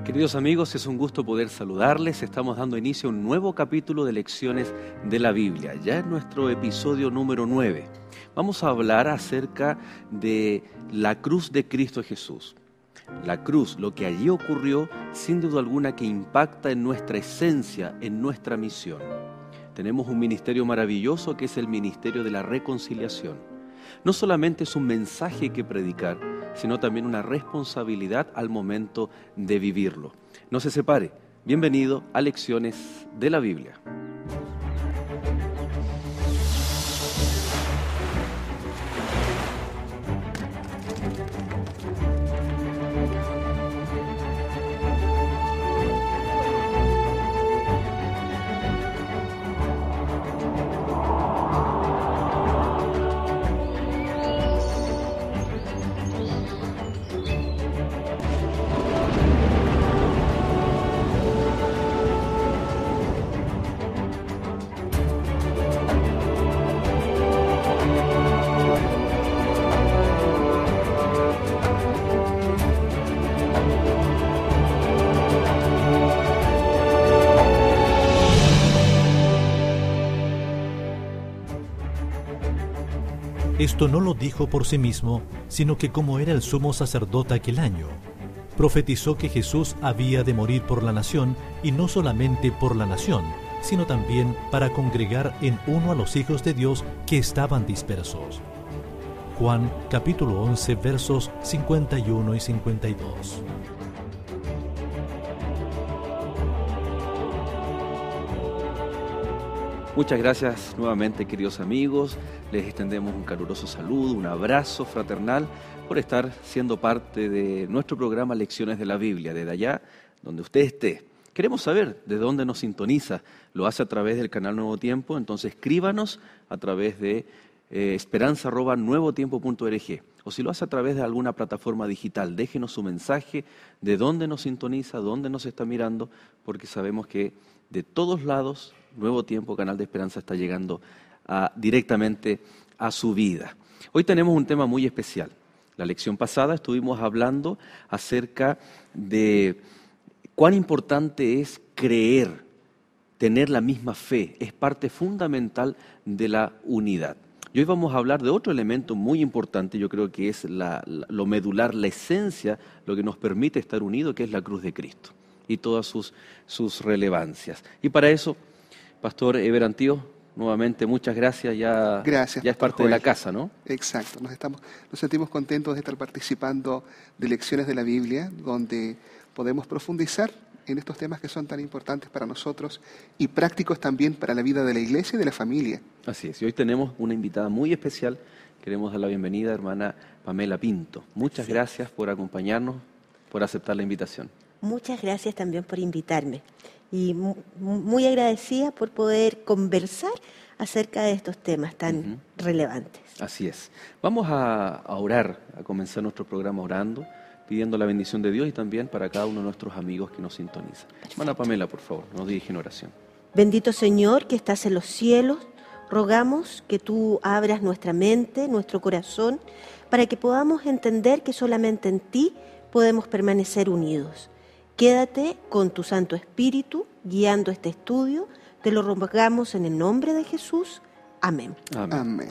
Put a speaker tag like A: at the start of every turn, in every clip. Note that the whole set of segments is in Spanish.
A: Queridos amigos, es un gusto poder saludarles. Estamos dando inicio a un nuevo capítulo de Lecciones de la Biblia. Ya en nuestro episodio número 9 vamos a hablar acerca de la cruz de Cristo Jesús. La cruz, lo que allí ocurrió, sin duda alguna que impacta en nuestra esencia, en nuestra misión. Tenemos un ministerio maravilloso que es el ministerio de la reconciliación. No solamente es un mensaje que predicar, sino también una responsabilidad al momento de vivirlo. No se separe. Bienvenido a Lecciones de la Biblia.
B: Esto no lo dijo por sí mismo, sino que como era el sumo sacerdote aquel año, profetizó que Jesús había de morir por la nación, y no solamente por la nación, sino también para congregar en uno a los hijos de Dios que estaban dispersos. Juan capítulo 11 versos 51 y 52.
A: Muchas gracias nuevamente, queridos amigos. Les extendemos un caluroso saludo, un abrazo fraternal por estar siendo parte de nuestro programa Lecciones de la Biblia, desde allá donde usted esté. Queremos saber de dónde nos sintoniza. Lo hace a través del canal Nuevo Tiempo, entonces escríbanos a través de esperanza@nuevotiempo.org, o si lo hace a través de alguna plataforma digital, déjenos su mensaje de dónde nos sintoniza, dónde nos está mirando, porque sabemos que de todos lados Nuevo Tiempo, Canal de Esperanza, está llegando directamente a su vida. Hoy tenemos un tema muy especial. La lección pasada estuvimos hablando acerca de cuán importante es creer, tener la misma fe. Es parte fundamental de la unidad. Y hoy vamos a hablar de otro elemento muy importante, yo creo que es lo medular, la esencia, lo que nos permite estar unidos, que es la cruz de Cristo y todas sus relevancias. Y para eso, Pastor Eber Antío, nuevamente muchas gracias,
C: Gracias,
A: ya es parte de la casa, ¿no?
C: Exacto, nos sentimos contentos de estar participando de Lecciones de la Biblia, donde podemos profundizar en estos temas que son tan importantes para nosotros y prácticos también para la vida de la iglesia y de la familia.
A: Así es, y hoy tenemos una invitada muy especial. Queremos dar la bienvenida a hermana Pamela Pinto. Muchas gracias por acompañarnos, por aceptar la invitación.
D: Muchas gracias también por invitarme y muy agradecida por poder conversar acerca de estos temas tan relevantes.
A: Así es. Vamos a orar, a comenzar nuestro programa orando, pidiendo la bendición de Dios y también para cada uno de nuestros amigos que nos sintonizan. Hermana Pamela, por favor, nos dirige en oración.
D: Bendito Señor que estás en los cielos, rogamos que tú abras nuestra mente, nuestro corazón, para que podamos entender que solamente en ti podemos permanecer unidos. Quédate con tu Santo Espíritu guiando este estudio. Te lo rogamos en el nombre de Jesús. Amén.
C: Amén.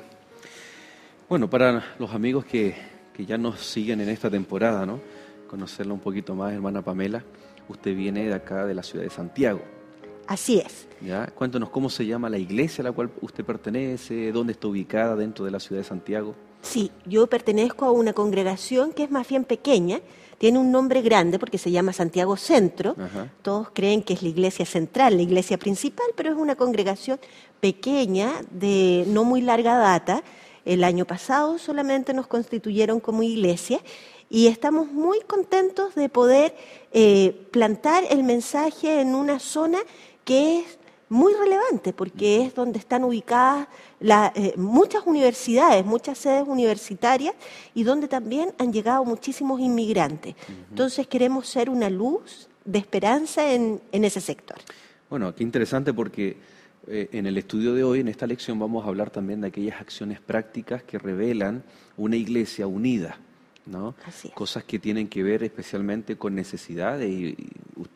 A: Bueno, para los amigos que ya nos siguen en esta temporada, ¿no? Conocerla un poquito más, hermana Pamela. Usted viene de acá, de la ciudad de Santiago.
D: Así es.
A: ¿Ya? Cuéntanos cómo se llama la iglesia a la cual usted pertenece, dónde está ubicada dentro de la ciudad de Santiago.
D: Sí, yo pertenezco a una congregación que es más bien pequeña. Tiene un nombre grande porque se llama Santiago Centro. Ajá. Todos creen que es la iglesia central, la iglesia principal, pero es una congregación pequeña de no muy larga data. El año pasado solamente nos constituyeron como iglesia y estamos muy contentos de poder plantar el mensaje en una zona que es muy relevante porque es donde están ubicadas muchas universidades, muchas sedes universitarias y donde también han llegado muchísimos inmigrantes. Entonces queremos ser una luz de esperanza en ese sector.
A: Bueno, qué interesante porque en el estudio de hoy, en esta lección, vamos a hablar también de aquellas acciones prácticas que revelan una iglesia unida, ¿no?
D: Así es.
A: Cosas que tienen que ver especialmente con necesidades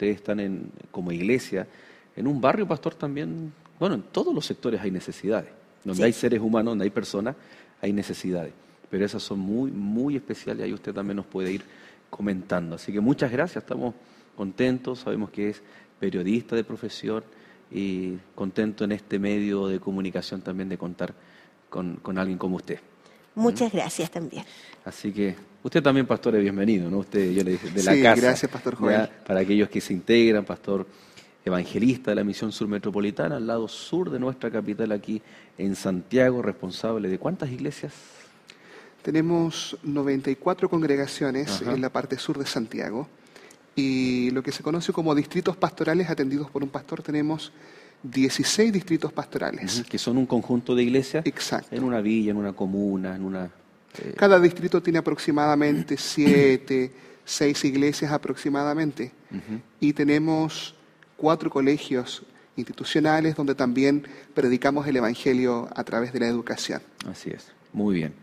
A: ustedes están como iglesia, en un barrio, pastor, también, bueno, en todos los sectores hay necesidades. Donde hay seres humanos, donde hay personas, hay necesidades. Pero esas son muy, muy especiales y ahí usted también nos puede ir comentando. Así que muchas gracias, estamos contentos, sabemos que es periodista de profesión y contento en este medio de comunicación también de contar con alguien como usted.
D: Muchas gracias también.
A: Así que usted también, pastor, es bienvenido, ¿no? Usted, yo le dije, de la
C: Sí,
A: casa.
C: gracias, pastor Joel.
A: Para aquellos que se integran, pastor evangelista de la Misión Sur Metropolitana, al lado sur de nuestra capital, aquí en Santiago, responsable de ¿cuántas iglesias?
C: Tenemos 94 congregaciones en la parte sur de Santiago y lo que se conoce como distritos pastorales atendidos por un pastor tenemos 16 distritos pastorales.
A: Que son un conjunto de iglesias.
C: Exacto.
A: En una villa, en una comuna, en una...
C: Cada distrito tiene aproximadamente 7, 6 iglesias aproximadamente. Y tenemos 4 colegios institucionales donde también predicamos el Evangelio a través de la educación.
A: Así es, muy bien.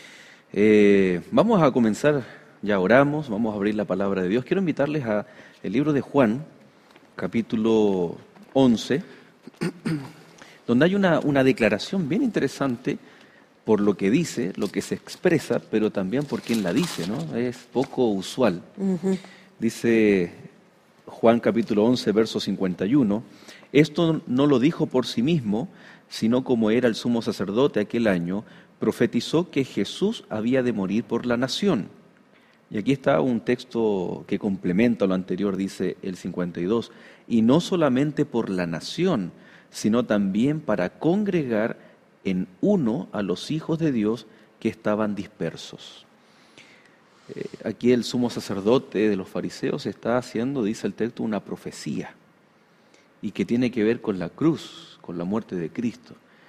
A: Vamos a comenzar, ya oramos, vamos a abrir la palabra de Dios. Quiero invitarles al libro de Juan, capítulo 11, donde hay una declaración bien interesante por lo que dice, lo que se expresa, pero también por quién la dice, ¿no? Es poco usual. Dice Juan capítulo 11, verso 51, esto no lo dijo por sí mismo, sino como era el sumo sacerdote aquel año, profetizó que Jesús había de morir por la nación. Y aquí está un texto que complementa lo anterior, dice el 52, y no solamente por la nación, sino también para congregar en uno a los hijos de Dios que estaban dispersos. Aquí el sumo sacerdote de los fariseos está haciendo, dice el texto, una profecía, y que tiene que ver con la cruz, con la muerte de Cristo.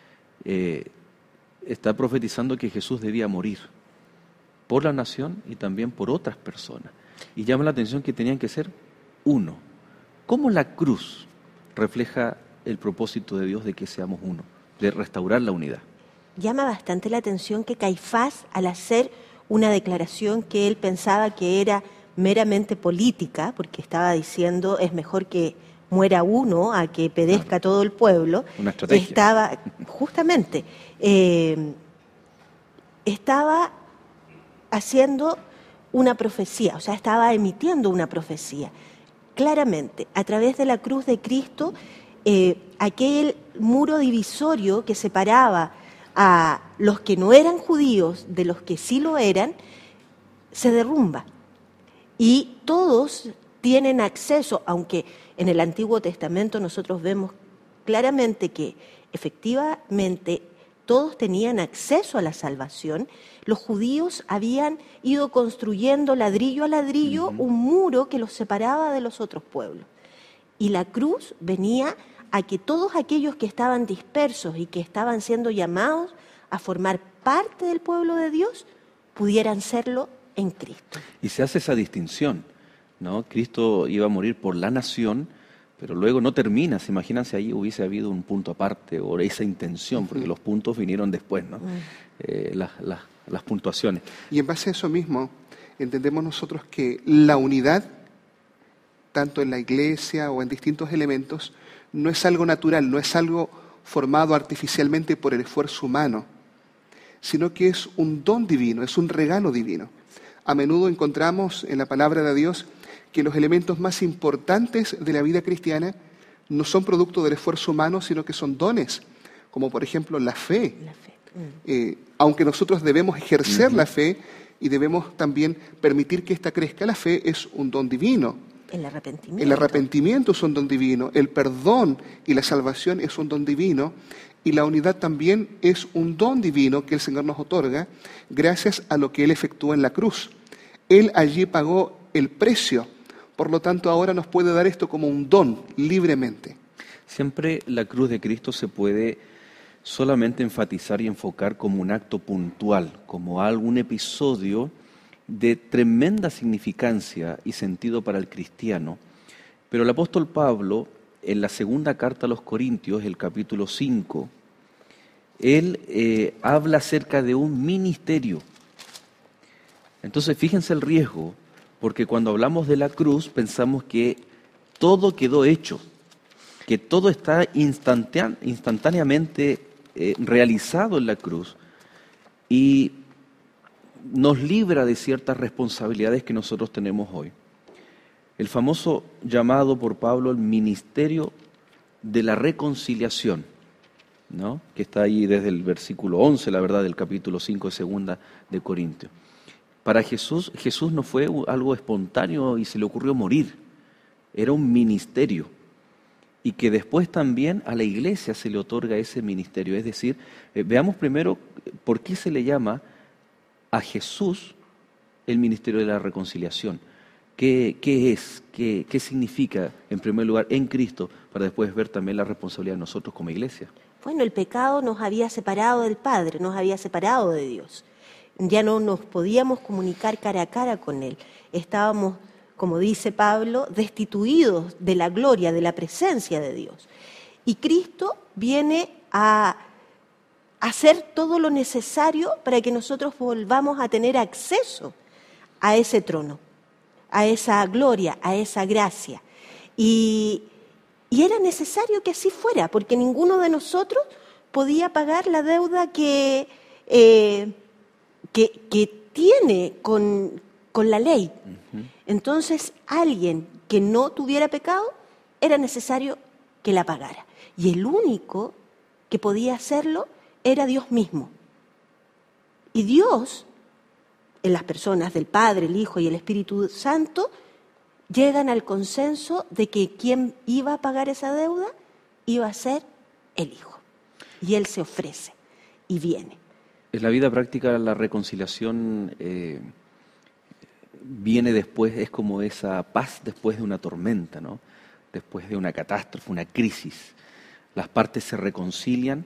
A: Está profetizando que Jesús debía morir por la nación y también por otras personas. Y llama la atención que tenían que ser uno. ¿Cómo la cruz refleja el propósito de Dios de que seamos uno, de restaurar la unidad?
D: Llama bastante la atención que Caifás, al hacer una declaración que él pensaba que era meramente política, porque estaba diciendo es mejor que muera uno a que perezca todo el pueblo,
A: una estrategia.
D: Estaba, justamente, estaba haciendo una profecía, o sea, estaba emitiendo una profecía. Claramente, a través de la cruz de Cristo, aquel muro divisorio que separaba a los que no eran judíos de los que sí lo eran, se derrumba. Y todos tienen acceso, aunque en el Antiguo Testamento nosotros vemos claramente que efectivamente todos tenían acceso a la salvación, los judíos habían ido construyendo ladrillo a ladrillo un muro que los separaba de los otros pueblos. Y la cruz venía a que todos aquellos que estaban dispersos y que estaban siendo llamados a formar parte del pueblo de Dios pudieran serlo en Cristo.
A: Y se hace esa distinción, ¿no? Cristo iba a morir por la nación, pero luego no termina. ¿Se imaginan si ahí hubiese habido un punto aparte o esa intención? Porque los puntos vinieron después, ¿no? Las puntuaciones.
C: Y en base a eso mismo, entendemos nosotros que la unidad, tanto en la iglesia o en distintos elementos, no es algo natural, no es algo formado artificialmente por el esfuerzo humano, sino que es un don divino, es un regalo divino. A menudo encontramos en la palabra de Dios que los elementos más importantes de la vida cristiana no son producto del esfuerzo humano, sino que son dones, como por ejemplo la fe. Aunque nosotros debemos ejercer la fe y debemos también permitir que ésta crezca, la fe es un don divino.
D: El arrepentimiento.
C: El arrepentimiento es un don divino, el perdón y la salvación es un don divino, y la unidad también es un don divino que el Señor nos otorga gracias a lo que Él efectúa en la cruz. Él allí pagó el precio, por lo tanto ahora nos puede dar esto como un don, libremente.
A: Siempre la cruz de Cristo se puede solamente enfatizar y enfocar como un acto puntual, como algún episodio de tremenda significancia y sentido para el cristiano. Pero el apóstol Pablo, en la segunda carta a los Corintios, el capítulo 5, él habla acerca de un ministerio. Entonces fíjense el riesgo, porque cuando hablamos de la cruz pensamos que todo quedó hecho, que todo está instantáneamente realizado en la cruz y nos libra de ciertas responsabilidades que nosotros tenemos hoy. El famoso llamado por Pablo el ministerio de la reconciliación, ¿no? Que está ahí desde el versículo 11, la verdad, del capítulo 5 de Segunda de Corintios. Para Jesús no fue algo espontáneo y se le ocurrió morir, era un ministerio. Y que después también a la iglesia se le otorga ese ministerio. Es decir, veamos primero por qué se le llama a Jesús el ministerio de la reconciliación. ¿Qué es? ¿Qué significa, en primer lugar, en Cristo, para después ver también la responsabilidad de nosotros como iglesia?
D: Bueno, el pecado nos había separado del Padre, nos había separado de Dios. Ya no nos podíamos comunicar cara a cara con Él. Estábamos, como dice Pablo, destituidos de la gloria, de la presencia de Dios. Y Cristo viene a hacer todo lo necesario para que nosotros volvamos a tener acceso a ese trono, a esa gloria, a esa gracia. Y era necesario que así fuera, porque ninguno de nosotros podía pagar la deuda que tiene con la ley. Entonces, alguien que no tuviera pecado, era necesario que la pagara. Y el único que podía hacerlo era Dios mismo. Y Dios, en las personas del Padre, el Hijo y el Espíritu Santo, llegan al consenso de que quien iba a pagar esa deuda iba a ser el Hijo. Y Él se ofrece y viene.
A: En la vida práctica la reconciliación viene después, es como esa paz después de una tormenta, ¿no? Después de una catástrofe, una crisis. Las partes se reconcilian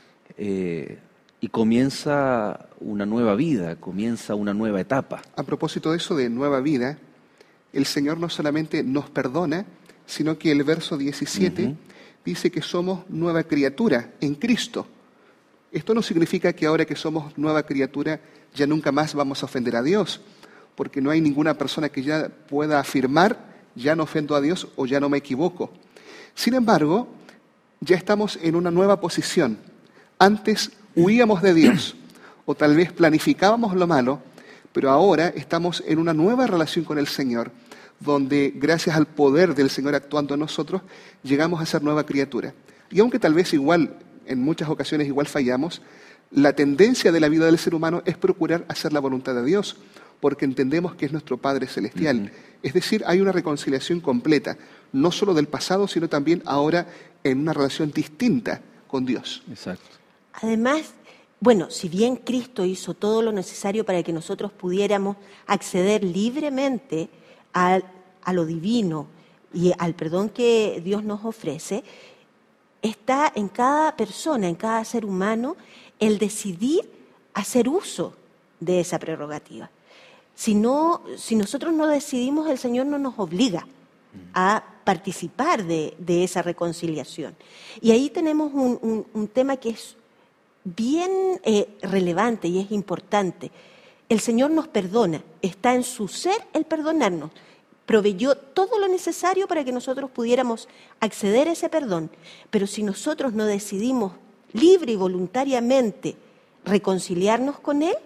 A: y comienza una nueva vida, comienza una nueva etapa.
C: A propósito de eso, de nueva vida, el Señor no solamente nos perdona, sino que el verso 17 dice que somos nueva criatura en Cristo. Esto no significa que ahora que somos nueva criatura ya nunca más vamos a ofender a Dios, porque no hay ninguna persona que ya pueda afirmar, ya no ofendo a Dios o ya no me equivoco. Sin embargo, ya estamos en una nueva posición. Antes huíamos de Dios o tal vez planificábamos lo malo, pero ahora estamos en una nueva relación con el Señor, donde gracias al poder del Señor actuando en nosotros, llegamos a ser nueva criatura. Y aunque tal vez igual, en muchas ocasiones igual fallamos, la tendencia de la vida del ser humano es procurar hacer la voluntad de Dios, porque entendemos que es nuestro Padre Celestial. Es decir, hay una reconciliación completa, no solo del pasado, sino también ahora en una relación distinta con Dios.
A: Exacto.
D: Además, bueno, si bien Cristo hizo todo lo necesario para que nosotros pudiéramos acceder libremente a lo divino y al perdón que Dios nos ofrece, está en cada persona, en cada ser humano, el decidir hacer uso de esa prerrogativa. Si nosotros no decidimos, el Señor no nos obliga a participar de esa reconciliación. Y ahí tenemos un tema que es bien relevante y es importante. El Señor nos perdona, está en su ser el perdonarnos. Proveyó todo lo necesario para que nosotros pudiéramos acceder a ese perdón. Pero si nosotros no decidimos libre y voluntariamente reconciliarnos con Él,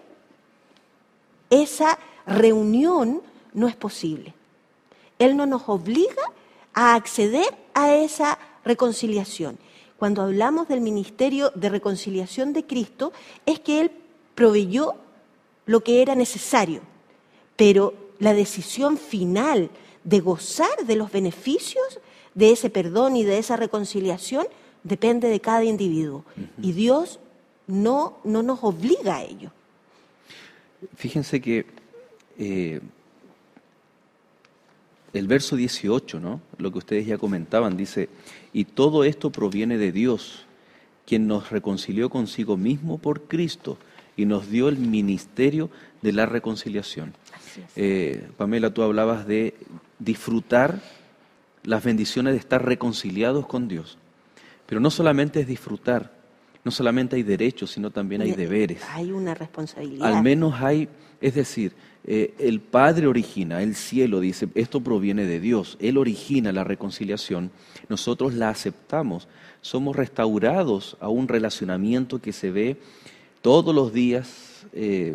D: esa reunión no es posible. Él no nos obliga a acceder a esa reconciliación. Cuando hablamos del ministerio de reconciliación de Cristo, es que Él proveyó lo que era necesario, pero la decisión final de gozar de los beneficios de ese perdón y de esa reconciliación depende de cada individuo. Y Dios no nos obliga a ello.
A: Fíjense que el verso 18, ¿no? Lo que ustedes ya comentaban, dice, y todo esto proviene de Dios, quien nos reconcilió consigo mismo por Cristo y nos dio el ministerio de la reconciliación. Pamela, tú hablabas de disfrutar las bendiciones de estar reconciliados con Dios, pero no solamente es disfrutar, no solamente hay derechos, sino también hay deberes.
D: Hay una responsabilidad.
A: Al menos hay, es decir, el Padre origina, el cielo dice, esto proviene de Dios, Él origina la reconciliación, nosotros la aceptamos, somos restaurados a un relacionamiento que se ve todos los días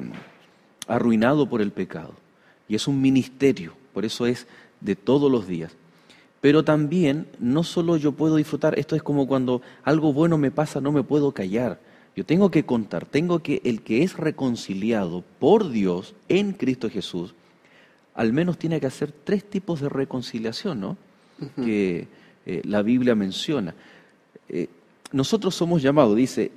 A: arruinado por el pecado. Y es un ministerio, por eso es de todos los días. Pero también, no solo yo puedo disfrutar, esto es como cuando algo bueno me pasa, no me puedo callar. Yo tengo que contar, el que es reconciliado por Dios en Cristo Jesús, al menos tiene que hacer 3 tipos de reconciliación, ¿no? Uh-huh. Que la Biblia menciona. Nosotros somos llamados, dice,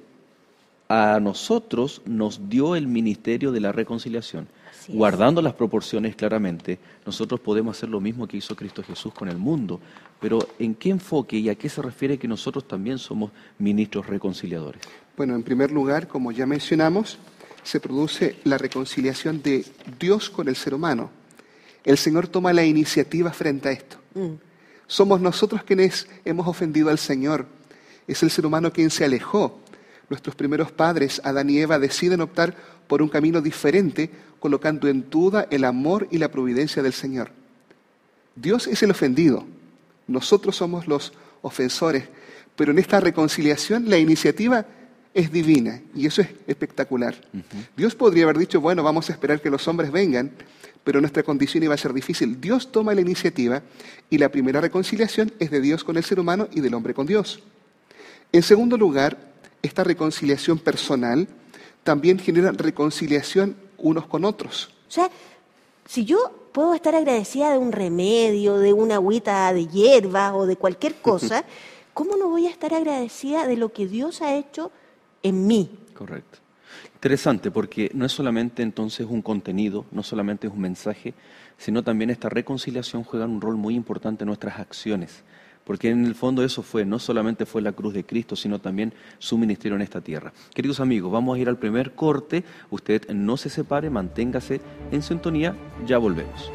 A: a nosotros nos dio el ministerio de la reconciliación. Guardando las proporciones claramente, nosotros podemos hacer lo mismo que hizo Cristo Jesús con el mundo. Pero ¿en qué enfoque y a qué se refiere que nosotros también somos ministros reconciliadores?
C: Bueno, en primer lugar, como ya mencionamos, se produce la reconciliación de Dios con el ser humano. El Señor toma la iniciativa frente a esto. Somos nosotros quienes hemos ofendido al Señor. Es el ser humano quien se alejó. Nuestros primeros padres, Adán y Eva, deciden optar por un camino diferente, colocando en duda el amor y la providencia del Señor. Dios es el ofendido, nosotros somos los ofensores, pero en esta reconciliación la iniciativa es divina y eso es espectacular. Uh-huh. Dios podría haber dicho, bueno, vamos a esperar que los hombres vengan, pero nuestra condición iba a ser difícil. Dios toma la iniciativa y la primera reconciliación es de Dios con el ser humano y del hombre con Dios. En segundo lugar, esta reconciliación personal también genera reconciliación unos con otros.
D: O sea, si yo puedo estar agradecida de un remedio, de una agüita de hierba o de cualquier cosa, ¿cómo no voy a estar agradecida de lo que Dios ha hecho en mí?
A: Correcto. Interesante, porque no es solamente entonces un contenido, no solamente es un mensaje, sino también esta reconciliación juega un rol muy importante en nuestras acciones. Porque en el fondo eso no solamente fue la cruz de Cristo, sino también su ministerio en esta tierra. Queridos amigos, vamos a ir al primer corte. Usted no se separe, manténgase en sintonía, ya volvemos.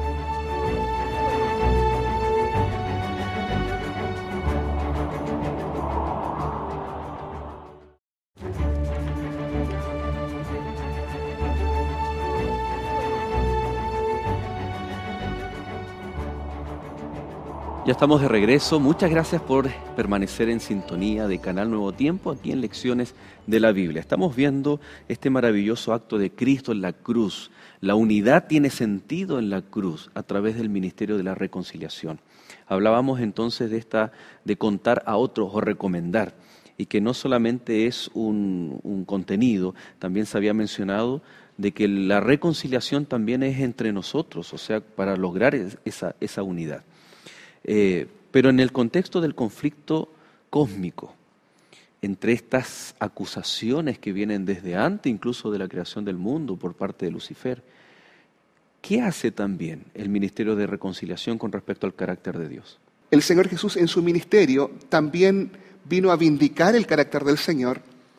A: Ya estamos de regreso. Muchas gracias por permanecer en sintonía de Canal Nuevo Tiempo, aquí en Lecciones de la Biblia. Estamos viendo este maravilloso acto de Cristo en la cruz. La unidad tiene sentido en la cruz a través del ministerio de la reconciliación. Hablábamos entonces de contar a otros o recomendar, y que no solamente es un contenido, también se había mencionado de que la reconciliación también es entre nosotros, o sea, para lograr esa unidad. Pero en el contexto del conflicto cósmico, entre estas acusaciones que vienen desde antes incluso de la creación del mundo por parte de Lucifer, ¿qué hace también el ministerio de reconciliación con respecto al carácter de Dios?
C: El Señor Jesús en su ministerio también vino a vindicar el carácter del Señor.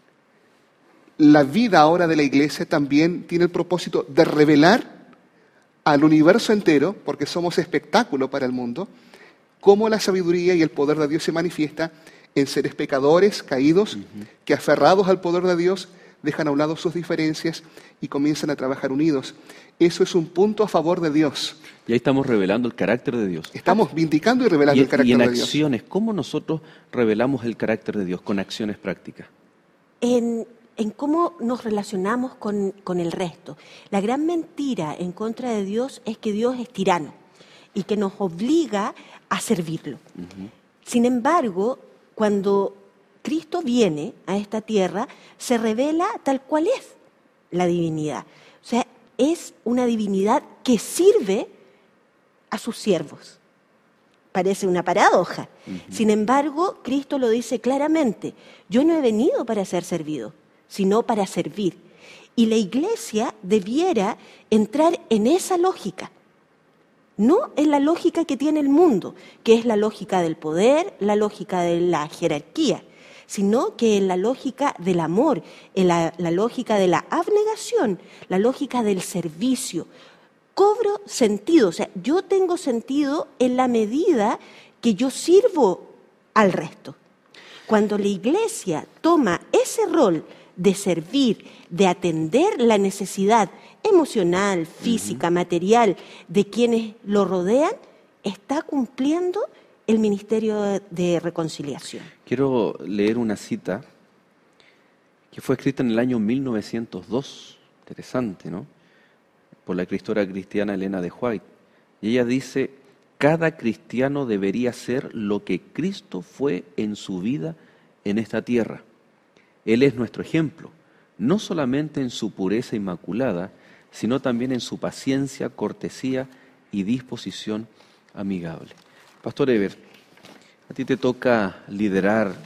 C: La vida ahora de la iglesia también tiene el propósito de revelar al universo entero, porque somos espectáculo para el mundo, cómo la sabiduría y el poder de Dios se manifiesta en seres pecadores, caídos, que aferrados al poder de Dios, dejan a un lado sus diferencias y comienzan a trabajar unidos. Eso es un punto a favor de Dios.
A: Y ahí estamos revelando el carácter de Dios.
C: Estamos vindicando y revelando el carácter de Dios.
A: Y en acciones, ¿cómo nosotros revelamos el carácter de Dios? Con acciones prácticas.
D: En cómo nos relacionamos con el resto. La gran mentira en contra de Dios es que Dios es tirano y que nos obliga a servirlo. Uh-huh. Sin embargo, cuando Cristo viene a esta tierra, se revela tal cual es la divinidad. O sea, es una divinidad que sirve a sus siervos. Parece una paradoja. Uh-huh. Sin embargo, Cristo lo dice claramente: yo no he venido para ser servido, sino para servir. Y la iglesia debiera entrar en esa lógica. No en la lógica que tiene el mundo, que es la lógica del poder, la lógica de la jerarquía, sino que en la lógica del amor, en la lógica de la abnegación, la lógica del servicio. Cobro sentido, o sea, yo tengo sentido en la medida que yo sirvo al resto. Cuando la iglesia toma ese rol de servir, de atender la necesidad emocional, física, material de quienes lo rodean, está cumpliendo el ministerio de reconciliación.
A: Quiero leer una cita que fue escrita en el año 1902, interesante, ¿no? Por la escritora cristiana Elena de White. Y ella dice: cada cristiano debería ser lo que Cristo fue en su vida en esta tierra. Él es nuestro ejemplo, no solamente en su pureza inmaculada, sino también en su paciencia, cortesía y disposición amigable. Pastor Eber, a ti te toca liderar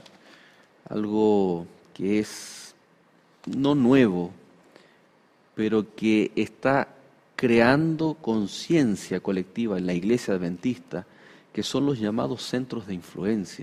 A: algo que es no nuevo, pero que está creando conciencia colectiva en la Iglesia Adventista, que son los llamados centros de influencia.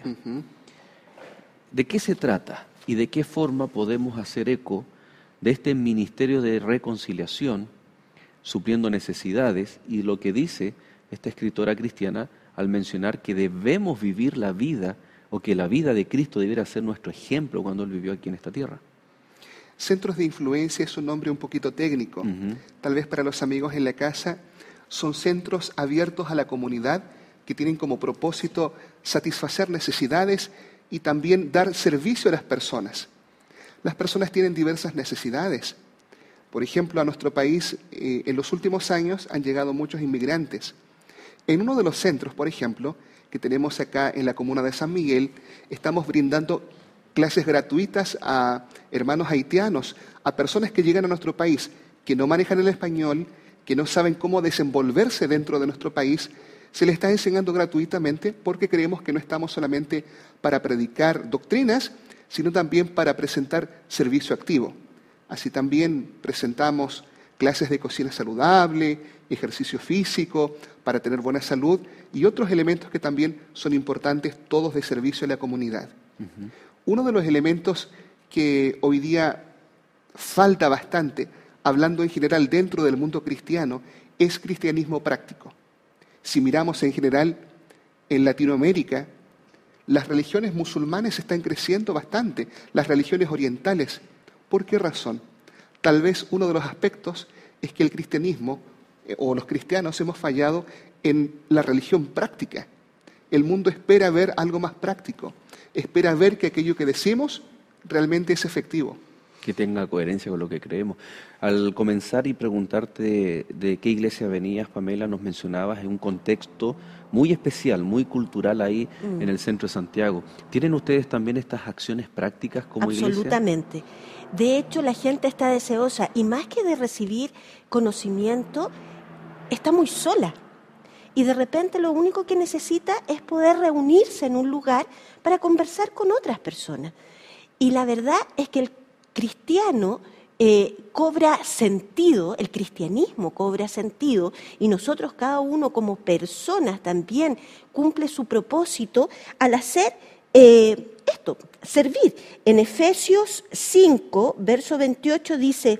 A: ¿De qué se trata y de qué forma podemos hacer eco de este ministerio de reconciliación, supliendo necesidades, y lo que dice esta escritora cristiana al mencionar que debemos vivir la vida, o que la vida de Cristo debiera ser nuestro ejemplo cuando Él vivió aquí en esta tierra?
C: Centros de influencia es un nombre un poquito técnico. Tal vez para los amigos en la casa son centros abiertos a la comunidad que tienen como propósito satisfacer necesidades y también dar servicio a las personas. Las personas tienen diversas necesidades. Por ejemplo, a nuestro país en los últimos años han llegado muchos inmigrantes. En uno de los centros, por ejemplo, que tenemos acá en la comuna de San Miguel, estamos brindando clases gratuitas a hermanos haitianos, a personas que llegan a nuestro país, que no manejan el español, que no saben cómo desenvolverse dentro de nuestro país. Se les está enseñando gratuitamente porque creemos que no estamos solamente para predicar doctrinas, sino también para presentar servicio activo. Así también presentamos clases de cocina saludable, ejercicio físico para tener buena salud y otros elementos que también son importantes, todos de servicio a la comunidad. Uno de los elementos que hoy día falta bastante, hablando en general dentro del mundo cristiano, es cristianismo práctico. Si miramos en general en Latinoamérica, las religiones musulmanes están creciendo bastante, las religiones orientales. ¿Por qué razón? Tal vez uno de los aspectos es que el cristianismo o los cristianos hemos fallado en la religión práctica. El mundo espera ver algo más práctico, espera ver que aquello que decimos realmente es efectivo.
A: Que tenga coherencia con lo que creemos. Al comenzar y preguntarte de qué iglesia venías, Pamela, nos mencionabas en un contexto muy especial, muy cultural ahí en el centro de Santiago. ¿Tienen ustedes también estas acciones prácticas como iglesia?
D: Absolutamente. De hecho, la gente está deseosa y más que de recibir conocimiento, está muy sola. Y de repente lo único que necesita es poder reunirse en un lugar para conversar con otras personas. Y la verdad es que el cristiano cobra sentido, el cristianismo cobra sentido, y nosotros cada uno como personas también cumple su propósito al hacer esto, servir. En Efesios 5, verso 28 dice,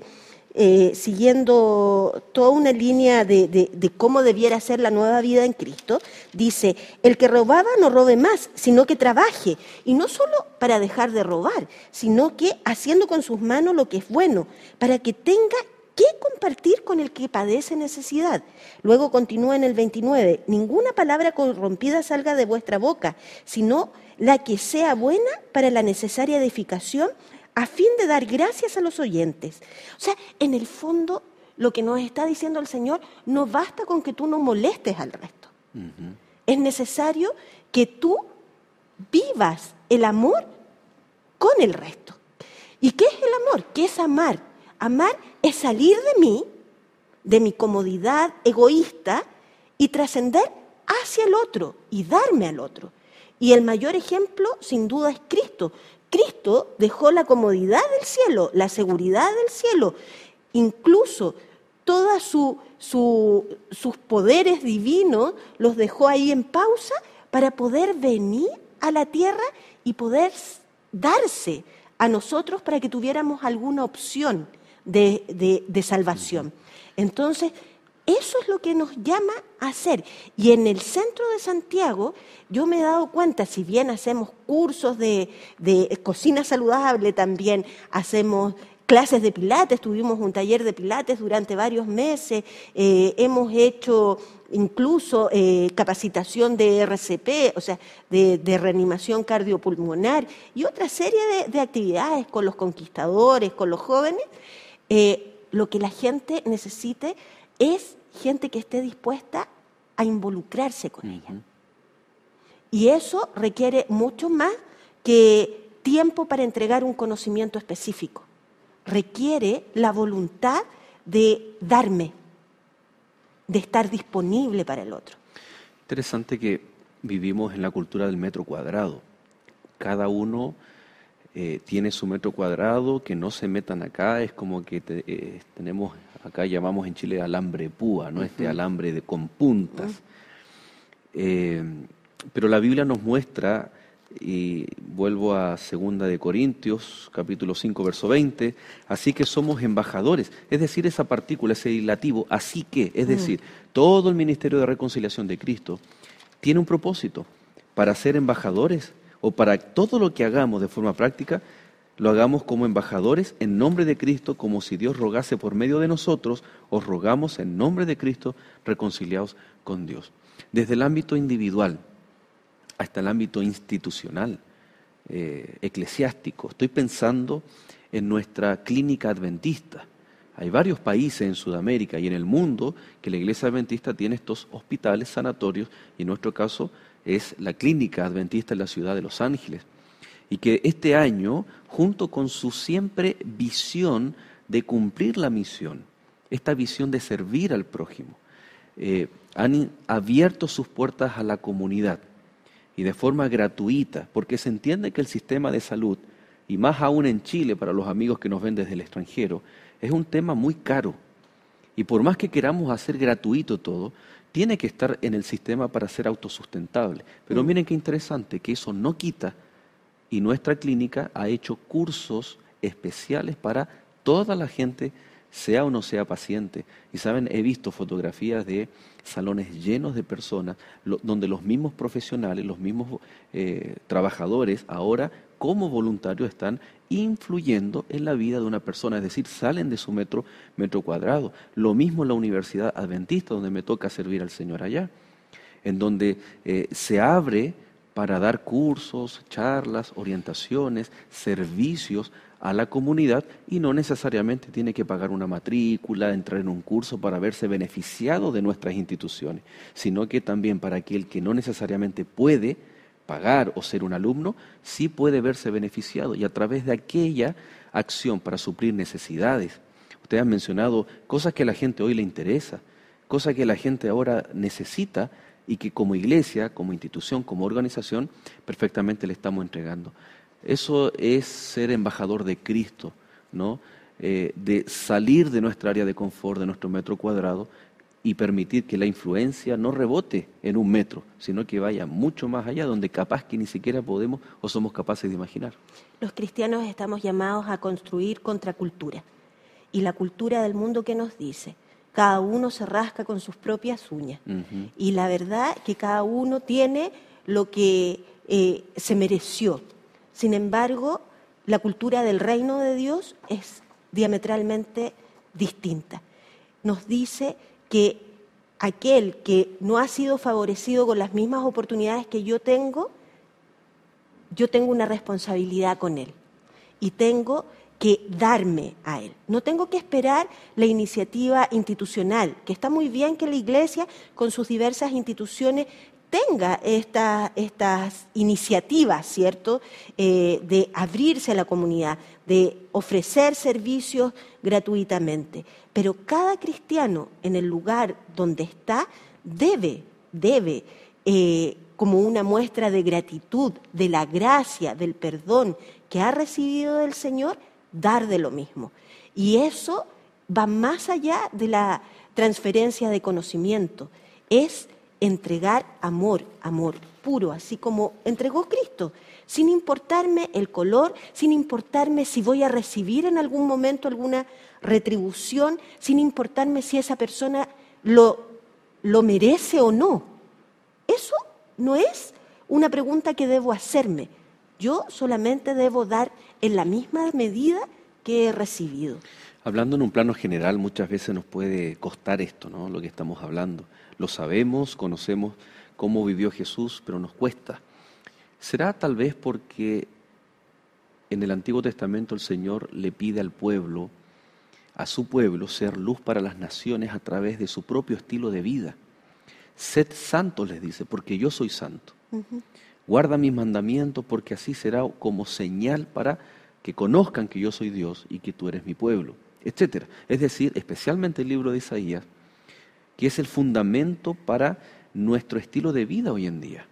D: siguiendo toda una línea de cómo debiera ser la nueva vida en Cristo, dice, el que robaba no robe más, sino que trabaje, y no solo para dejar de robar, sino que haciendo con sus manos lo que es bueno, para que tenga que compartir con el que padece necesidad. Luego continúa en el 29, ninguna palabra corrompida salga de vuestra boca, sino la que sea buena para la necesaria edificación, a fin de dar gracias a los oyentes. O sea, en el fondo, lo que nos está diciendo el Señor, no basta con que tú no molestes al resto. Es necesario que tú vivas el amor con el resto. ¿Y qué es el amor? ¿Qué es amar? Amar es salir de mí, de mi comodidad egoísta, y trascender hacia el otro y darme al otro. Y el mayor ejemplo, sin duda, es Cristo. Cristo dejó la comodidad del cielo, la seguridad del cielo, incluso todos sus poderes divinos los dejó ahí en pausa para poder venir a la tierra y poder darse a nosotros para que tuviéramos alguna opción de salvación. Entonces, Eso es lo que nos llama a hacer. Y en el centro de Santiago, yo me he dado cuenta, si bien hacemos cursos de cocina saludable, también hacemos clases de pilates, tuvimos un taller de pilates durante varios meses, hemos hecho incluso capacitación de RCP, o sea, de reanimación cardiopulmonar, y otra serie de actividades con los conquistadores, con los jóvenes. Lo que la gente necesite es gente que esté dispuesta a involucrarse con ella. Y eso requiere mucho más que tiempo para entregar un conocimiento específico. Requiere la voluntad de darme, de estar disponible para el otro.
A: Interesante que vivimos en la cultura del metro cuadrado. Cada uno tiene su metro cuadrado, que no se metan acá, es como que tenemos, acá llamamos en Chile alambre púa, ¿no? Este alambre con puntas. Pero la Biblia nos muestra, y vuelvo a 2 de Corintios, capítulo 5, verso 20, así que somos embajadores, es decir, esa partícula, ese dilativo, así que, es decir, todo el ministerio de reconciliación de Cristo tiene un propósito, para ser embajadores, o para todo lo que hagamos de forma práctica, lo hagamos como embajadores en nombre de Cristo, como si Dios rogase por medio de nosotros, os rogamos en nombre de Cristo, reconciliados con Dios. Desde el ámbito individual hasta el ámbito institucional, eclesiástico. Estoy pensando en nuestra clínica adventista. Hay varios países en Sudamérica y en el mundo que la iglesia adventista tiene estos hospitales, sanatorios, y en nuestro caso es la clínica adventista en la ciudad de Los Ángeles. Y que este año, junto con su siempre visión de cumplir la misión, esta visión de servir al prójimo, han abierto sus puertas a la comunidad y de forma gratuita, porque se entiende que el sistema de salud, y más aún en Chile, para los amigos que nos ven desde el extranjero, es un tema muy caro. Y por más que queramos hacer gratuito todo, tiene que estar en el sistema para ser autosustentable. Pero miren qué interesante, que eso no quita, y nuestra clínica ha hecho cursos especiales para toda la gente, sea o no sea paciente. Y saben, he visto fotografías de salones llenos de personas, donde los mismos profesionales, los mismos trabajadores, ahora como voluntarios están influyendo en la vida de una persona, es decir, salen de su metro cuadrado. Lo mismo en la Universidad Adventista, donde me toca servir al Señor allá, en donde se abre para dar cursos, charlas, orientaciones, servicios a la comunidad, y no necesariamente tiene que pagar una matrícula, entrar en un curso para verse beneficiado de nuestras instituciones, sino que también para aquel que no necesariamente puede pagar o ser un alumno, sí puede verse beneficiado, y a través de aquella acción para suplir necesidades. Ustedes han mencionado cosas que a la gente hoy le interesa, cosas que la gente ahora necesita, y que como iglesia, como institución, como organización, perfectamente le estamos entregando. Eso es ser embajador de Cristo, ¿no? De salir de nuestra área de confort, de nuestro metro cuadrado, y permitir que la influencia no rebote en un metro, sino que vaya mucho más allá, donde capaz que ni siquiera podemos o somos capaces de imaginar.
D: Los cristianos estamos llamados a construir contracultura, y la cultura del mundo que nos dice: cada uno se rasca con sus propias uñas. Y la verdad que cada uno tiene lo que se mereció. Sin embargo, la cultura del reino de Dios es diametralmente distinta. Nos dice que aquel que no ha sido favorecido con las mismas oportunidades que yo tengo una responsabilidad con él. Y tengo que darme a él. No tengo que esperar la iniciativa institucional, que está muy bien que la Iglesia, con sus diversas instituciones, tenga estas iniciativas, ¿cierto?, de abrirse a la comunidad, de ofrecer servicios gratuitamente. Pero cada cristiano, en el lugar donde está, debe, como una muestra de gratitud, de la gracia, del perdón que ha recibido del Señor, dar de lo mismo. Y eso va más allá de la transferencia de conocimiento. Es entregar amor puro, así como entregó Cristo, sin importarme el color, sin importarme si voy a recibir en algún momento alguna retribución, sin importarme si esa persona lo merece o no? Eso no es una pregunta que debo hacerme. Yo solamente debo dar en la misma medida que he recibido.
A: Hablando en un plano general, muchas veces nos puede costar esto, ¿no? Lo que estamos hablando. Lo sabemos, conocemos cómo vivió Jesús, pero nos cuesta. ¿Será tal vez porque en el Antiguo Testamento el Señor le pide al pueblo, a su pueblo, ser luz para las naciones a través de su propio estilo de vida? Sed santos, les dice, porque yo soy santo. Guarda mis mandamientos, porque así será como señal para que conozcan que yo soy Dios y que tú eres mi pueblo, etcétera. Es decir, especialmente el libro de Isaías, que es el fundamento para nuestro estilo de vida hoy en día.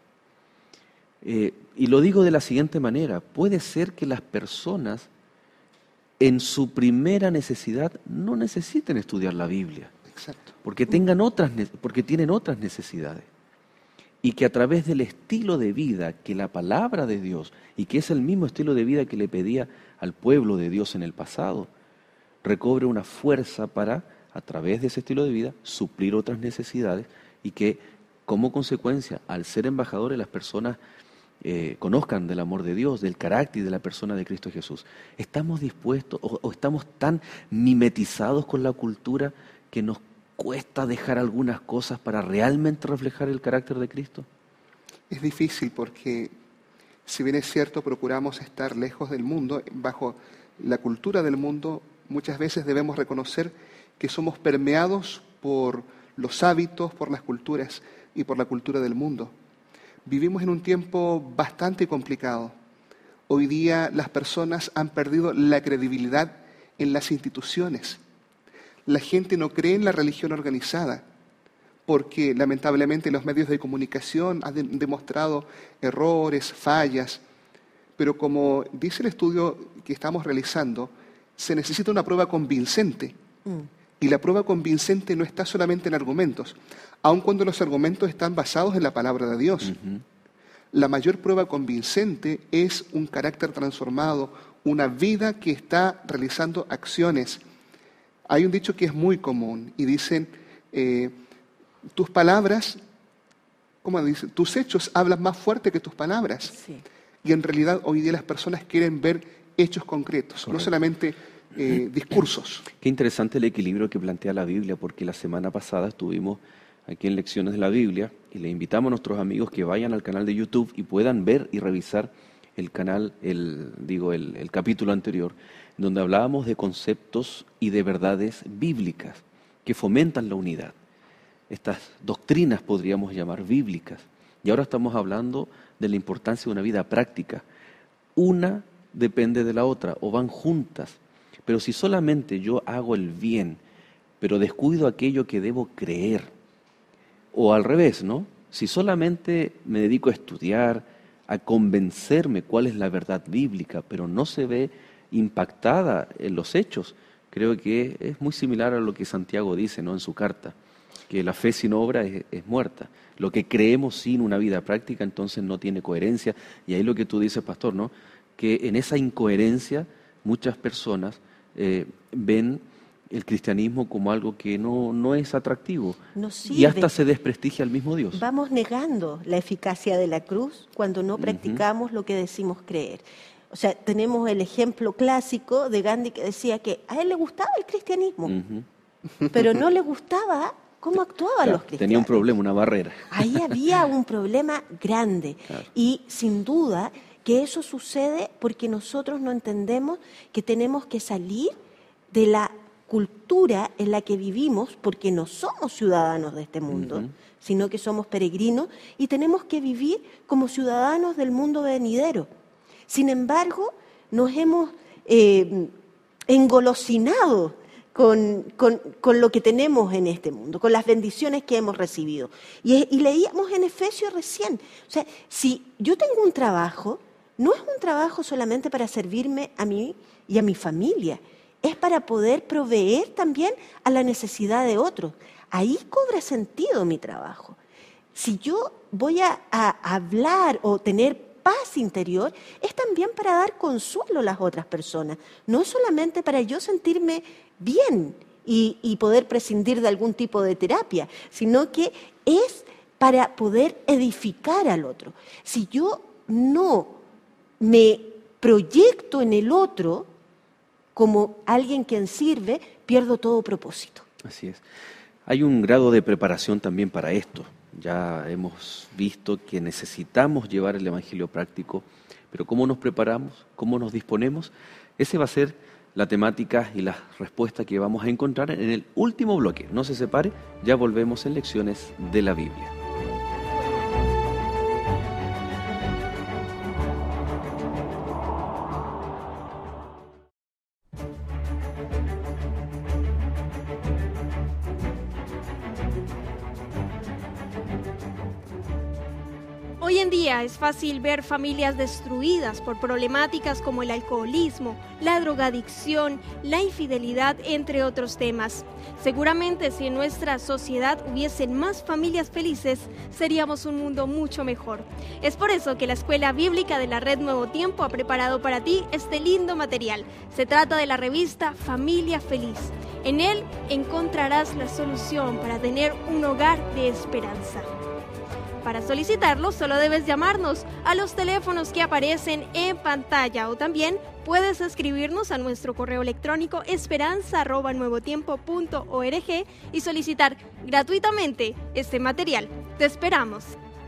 A: Y lo digo de la siguiente manera: puede ser que las personas en su primera necesidad no necesiten estudiar la Biblia.
C: Exacto.
A: Porque tienen otras necesidades. Y que a través del estilo de vida que la palabra de Dios, y que es el mismo estilo de vida que le pedía al pueblo de Dios en el pasado, recobre una fuerza para, a través de ese estilo de vida, suplir otras necesidades, y que como consecuencia, al ser embajadores, las personas conozcan del amor de Dios, del carácter y de la persona de Cristo Jesús. ¿Estamos dispuestos o estamos tan mimetizados con la cultura que nos cuesta dejar algunas cosas para realmente reflejar el carácter de Cristo?
C: Es difícil porque, si bien es cierto, procuramos estar lejos del mundo, bajo la cultura del mundo, muchas veces debemos reconocer que somos permeados por los hábitos, por las culturas y por la cultura del mundo. Vivimos en un tiempo bastante complicado. Hoy día las personas han perdido la credibilidad en las instituciones. La gente no cree en la religión organizada porque lamentablemente los medios de comunicación han demostrado errores, fallas, pero como dice el estudio que estamos realizando, se necesita una prueba convincente. Y la prueba convincente no está solamente en argumentos, aun cuando los argumentos están basados en la palabra de Dios. La mayor prueba convincente es un carácter transformado, una vida que está realizando acciones. Hay un dicho que es muy común y dicen, tus palabras, ¿cómo dicen? Tus hechos hablan más fuerte que tus palabras.
D: Sí.
C: Y en realidad hoy día las personas quieren ver hechos concretos, no solamente discursos.
A: Qué interesante el equilibrio que plantea la Biblia, porque la semana pasada estuvimos aquí en Lecciones de la Biblia y le invitamos a nuestros amigos que vayan al canal de YouTube y puedan ver y revisar el canal, el capítulo anterior, donde hablábamos de conceptos y de verdades bíblicas que fomentan la unidad. Estas doctrinas podríamos llamar bíblicas. Y ahora estamos hablando de la importancia de una vida práctica. Una depende de la otra o van juntas. Pero si solamente yo hago el bien, pero descuido aquello que debo creer, o al revés, ¿no? Si solamente me dedico a estudiar, a convencerme cuál es la verdad bíblica, pero no se ve impactada en los hechos, creo que es muy similar a lo que Santiago dice, ¿no?, en su carta, que la fe sin obra es muerta. Lo que creemos sin una vida práctica entonces no tiene coherencia. Y ahí lo que tú dices, pastor, ¿no?, que en esa incoherencia muchas personas ven el cristianismo como algo que no es atractivo.
D: No sirve.
A: Y hasta se desprestigia al mismo Dios.
D: Vamos negando la eficacia de la cruz cuando no practicamos lo que decimos creer. O sea, tenemos el ejemplo clásico de Gandhi que decía que a él le gustaba el cristianismo, pero no le gustaba cómo actuaban los cristianos.
A: Tenía un problema, una barrera.
D: Ahí había un problema grande. Claro. Y sin duda que eso sucede porque nosotros no entendemos que tenemos que salir de la cultura en la que vivimos, porque no somos ciudadanos de este mundo, sino que somos peregrinos y tenemos que vivir como ciudadanos del mundo venidero. Sin embargo, nos hemos engolosinado con lo que tenemos en este mundo, con las bendiciones que hemos recibido. Y leíamos en Efesios recién, o sea, si yo tengo un trabajo, no es un trabajo solamente para servirme a mí y a mi familia, es para poder proveer también a la necesidad de otros. Ahí cobra sentido mi trabajo. Si yo voy a hablar o tener paz interior, es también para dar consuelo a las otras personas, no solamente para yo sentirme bien y poder prescindir de algún tipo de terapia, sino que es para poder edificar al otro. Si yo no me proyecto en el otro como alguien quien sirve, pierdo todo propósito.
A: Así es. Hay un grado de preparación también para esto. Ya hemos visto que necesitamos llevar el Evangelio práctico, pero ¿cómo nos preparamos? ¿Cómo nos disponemos? Ese va a ser la temática y la respuesta que vamos a encontrar en el último bloque. No se separe, ya volvemos en Lecciones de la Biblia.
E: Hoy en día es fácil ver familias destruidas por problemáticas como el alcoholismo, la drogadicción, la infidelidad, entre otros temas. Seguramente si en nuestra sociedad hubiesen más familias felices, seríamos un mundo mucho mejor. Es por eso que la Escuela Bíblica de la Red Nuevo Tiempo ha preparado para ti este lindo material. Se trata de la revista Familia Feliz. En él encontrarás la solución para tener un hogar de esperanza. Para solicitarlo, solo debes llamarnos a los teléfonos que aparecen en pantalla o también puedes escribirnos a nuestro correo electrónico esperanza@nuevotiempo.org y solicitar gratuitamente este material. ¡Te esperamos!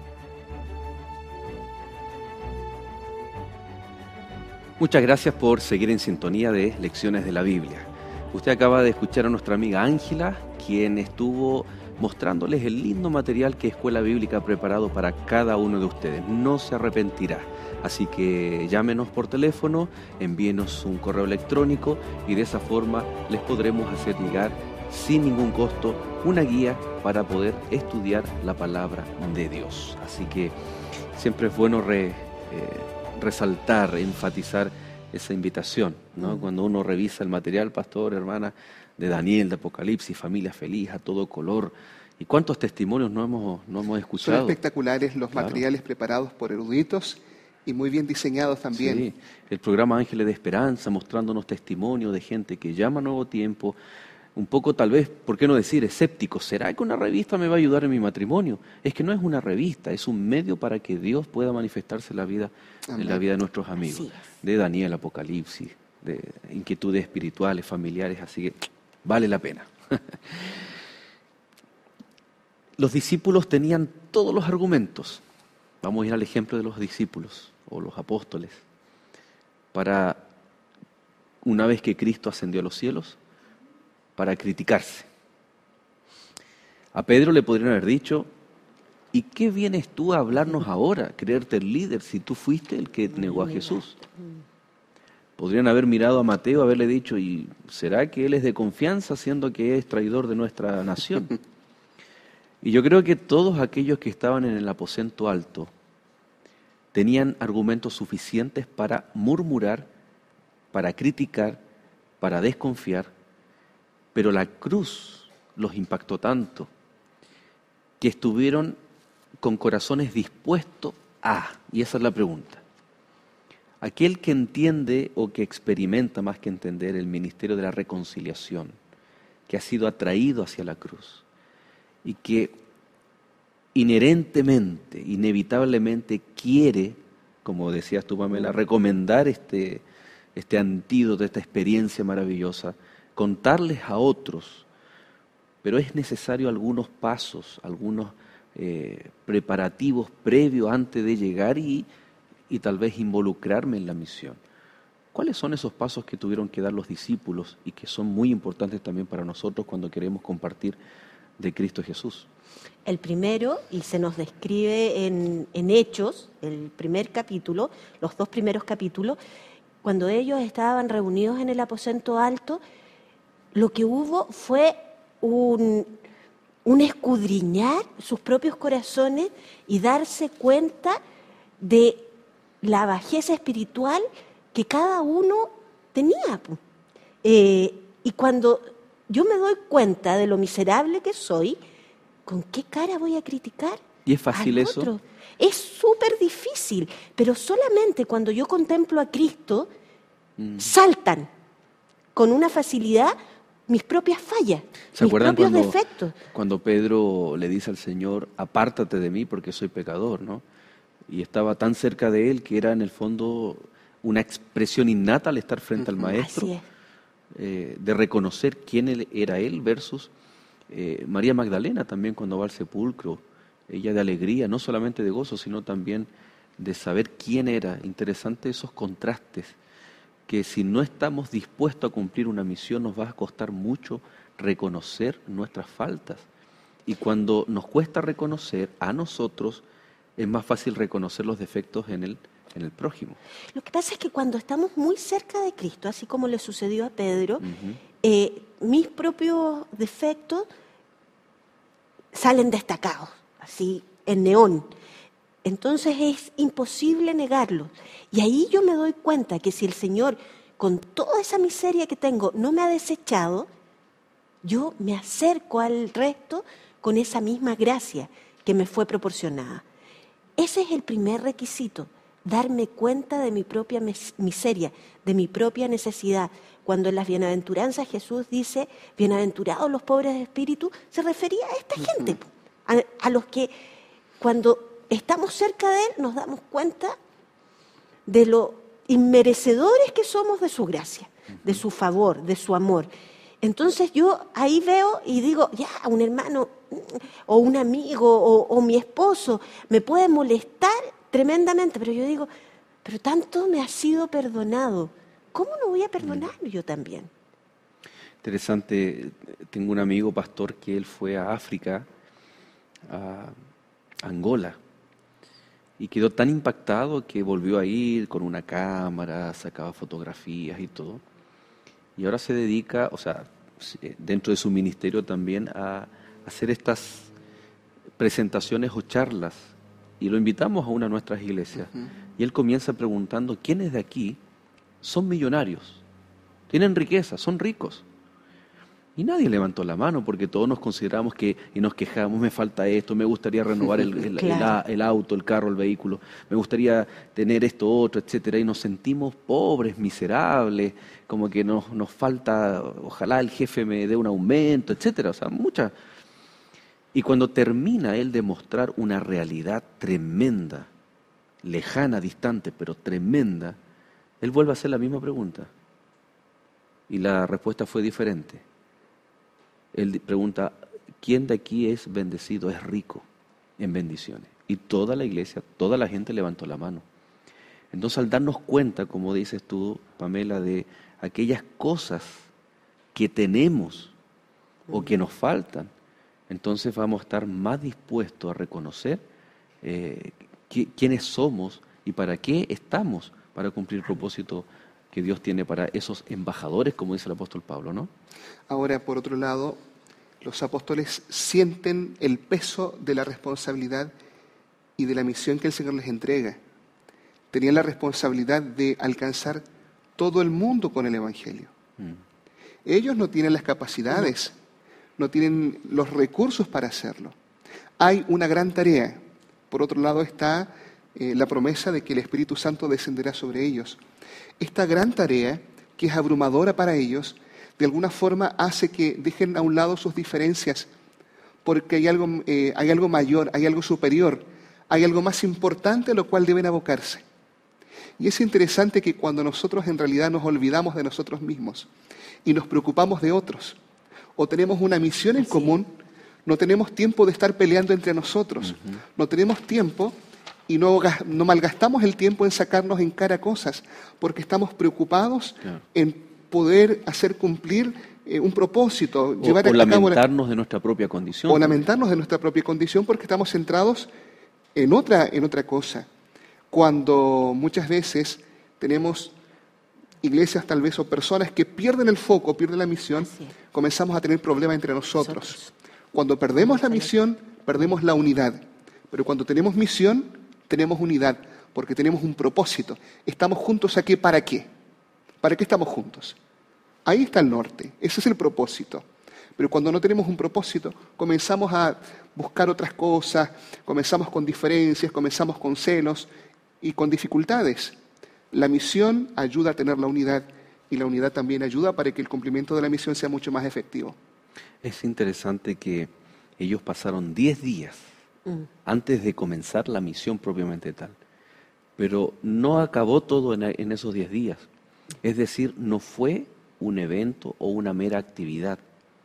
A: Muchas gracias por seguir en sintonía de Lecciones de la Biblia. Usted acaba de escuchar a nuestra amiga Ángela, quien estuvo mostrándoles el lindo material que Escuela Bíblica ha preparado para cada uno de ustedes. No se arrepentirá. Así que llámenos por teléfono, envíenos un correo electrónico y de esa forma les podremos hacer llegar sin ningún costo una guía para poder estudiar la palabra de Dios. Así que siempre es bueno resaltar, enfatizar esa invitación, ¿no? Cuando uno revisa el material, pastor, hermana, de Daniel, de Apocalipsis, Familia Feliz, a todo color. ¿Y cuántos testimonios no hemos escuchado?
C: Son espectaculares los materiales preparados por eruditos y muy bien diseñados también.
A: Sí, el programa Ángeles de Esperanza, mostrándonos testimonios de gente que llama a Nuevo Tiempo, un poco tal vez, ¿por qué no decir escéptico? ¿Será que una revista me va a ayudar en mi matrimonio? Es que no es una revista, es un medio para que Dios pueda manifestarse en la vida de nuestros amigos. De Daniel, Apocalipsis, de inquietudes espirituales, familiares, así que vale la pena. Los discípulos tenían todos los argumentos. Vamos a ir al ejemplo de los discípulos o los apóstoles. Para, una vez que Cristo ascendió a los cielos, para criticarse. A Pedro le podrían haber dicho, ¿y qué vienes tú a hablarnos ahora, creerte el líder, si tú fuiste el que negó a Jesús? Podrían haber mirado a Mateo, haberle dicho, ¿y será que él es de confianza, siendo que es traidor de nuestra nación? Y yo creo que todos aquellos que estaban en el aposento alto tenían argumentos suficientes para murmurar, para criticar, para desconfiar, pero la cruz los impactó tanto que estuvieron con corazones dispuestos a, y esa es la pregunta. Aquel que entiende o que experimenta más que entender el ministerio de la reconciliación, que ha sido atraído hacia la cruz y que inherentemente, inevitablemente quiere, como decías tú, Pamela, recomendar este antídoto, esta experiencia maravillosa, contarles a otros, pero es necesario algunos pasos, algunos preparativos previos antes de llegar y tal vez involucrarme en la misión. ¿Cuáles son esos pasos que tuvieron que dar los discípulos y que son muy importantes también para nosotros cuando queremos compartir de Cristo Jesús?
D: El primero, y se nos describe en Hechos, el primer capítulo, los 2 primeros capítulos, cuando ellos estaban reunidos en el aposento alto, lo que hubo fue un escudriñar sus propios corazones y darse cuenta de la bajeza espiritual que cada uno tenía. Y cuando yo me doy cuenta de lo miserable que soy, ¿con qué cara voy a criticar?
A: ¿Y es fácil eso?
D: Otro? Es súper difícil, pero solamente cuando yo contemplo a Cristo, saltan con una facilidad mis propias fallas,
A: ¿Se
D: mis
A: acuerdan
D: propios defectos.
A: cuando Pedro le dice al Señor, apártate de mí porque soy pecador, ¿no? Y estaba tan cerca de él que era en el fondo una expresión innata al estar frente al Maestro,
D: Así es.
A: de reconocer quién era él versus María Magdalena también cuando va al sepulcro, ella de alegría, no solamente de gozo, sino también de saber quién era. Interesante esos contrastes, que si no estamos dispuestos a cumplir una misión nos va a costar mucho reconocer nuestras faltas. Y cuando nos cuesta reconocer a nosotros, es más fácil reconocer los defectos en el prójimo.
D: Lo que pasa es que cuando estamos muy cerca de Cristo, así como le sucedió a Pedro, mis propios defectos salen destacados, así en neón. Entonces es imposible negarlo. Y ahí yo me doy cuenta que si el Señor, con toda esa miseria que tengo, no me ha desechado, yo me acerco al resto con esa misma gracia que me fue proporcionada. Ese es el primer requisito, darme cuenta de mi propia miseria, de mi propia necesidad. Cuando en las bienaventuranzas Jesús dice, bienaventurados los pobres de espíritu, se refería a esta gente, a los que cuando estamos cerca de Él nos damos cuenta de lo inmerecedores que somos de su gracia, de su favor, de su amor. Entonces yo ahí veo y digo, ya, un hermano o un amigo o mi esposo me puede molestar tremendamente, pero yo digo, pero tanto me ha sido perdonado, ¿cómo no voy a perdonar yo también?
A: Interesante, tengo un amigo pastor que él fue a África, a Angola, y quedó tan impactado que volvió a ir con una cámara, sacaba fotografías y todo. Y ahora se dedica, o sea, dentro de su ministerio también, a hacer estas presentaciones o charlas. Y lo invitamos a una de nuestras iglesias. Y él comienza preguntando, ¿quiénes de aquí son millonarios? Tienen riqueza, son ricos. Y nadie levantó la mano porque todos nos consideramos y nos quejamos, me falta esto, me gustaría renovar el auto, el carro, el vehículo, me gustaría tener esto, otro, etcétera. Y nos sentimos pobres, miserables, como que nos falta, ojalá el jefe me dé un aumento, etcétera. O sea, muchas. Y cuando termina él de mostrar una realidad tremenda, lejana, distante, pero tremenda, él vuelve a hacer la misma pregunta. Y la respuesta fue diferente. Él pregunta, ¿quién de aquí es bendecido, es rico en bendiciones? Y toda la iglesia, toda la gente levantó la mano. Entonces, al darnos cuenta, como dices tú, Pamela, de aquellas cosas que tenemos o que nos faltan, entonces vamos a estar más dispuestos a reconocer quiénes somos y para qué estamos para cumplir el propósito que Dios tiene para esos embajadores, como dice el apóstol Pablo, ¿no?
C: Ahora, por otro lado, los apóstoles sienten el peso de la responsabilidad y de la misión que el Señor les entrega. Tenían la responsabilidad de alcanzar todo el mundo con el Evangelio. Ellos no tienen las capacidades, no tienen los recursos para hacerlo. Hay una gran tarea. Por otro lado está la promesa de que el Espíritu Santo descenderá sobre ellos. Esta gran tarea, que es abrumadora para ellos, de alguna forma hace que dejen a un lado sus diferencias, porque hay algo mayor, hay algo superior, hay algo más importante a lo cual deben abocarse. Y es interesante que cuando nosotros en realidad nos olvidamos de nosotros mismos y nos preocupamos de otros, o tenemos una misión en común, no tenemos tiempo de estar peleando entre nosotros, no tenemos tiempo y no malgastamos el tiempo en sacarnos en cara cosas, porque estamos preocupados en poder hacer cumplir un propósito,
A: llevar a cabo lamentarnos de nuestra propia condición.
C: O lamentarnos de nuestra propia condición porque estamos centrados en otra cosa. Cuando muchas veces tenemos iglesias tal vez o personas que pierden el foco, pierden la misión, comenzamos a tener problemas entre nosotros. Cuando perdemos la misión, perdemos la unidad. Pero cuando tenemos misión, tenemos unidad, porque tenemos un propósito. Estamos juntos aquí, ¿para qué? ¿Para qué estamos juntos? Ahí está el norte, ese es el propósito. Pero cuando no tenemos un propósito, comenzamos a buscar otras cosas, comenzamos con diferencias, comenzamos con celos y con dificultades. La misión ayuda a tener la unidad y la unidad también ayuda para que el cumplimiento de la misión sea mucho más efectivo.
A: Es interesante que ellos pasaron 10 días antes de comenzar la misión propiamente tal, pero no acabó todo en esos 10 días. Es decir, no fue un evento o una mera actividad,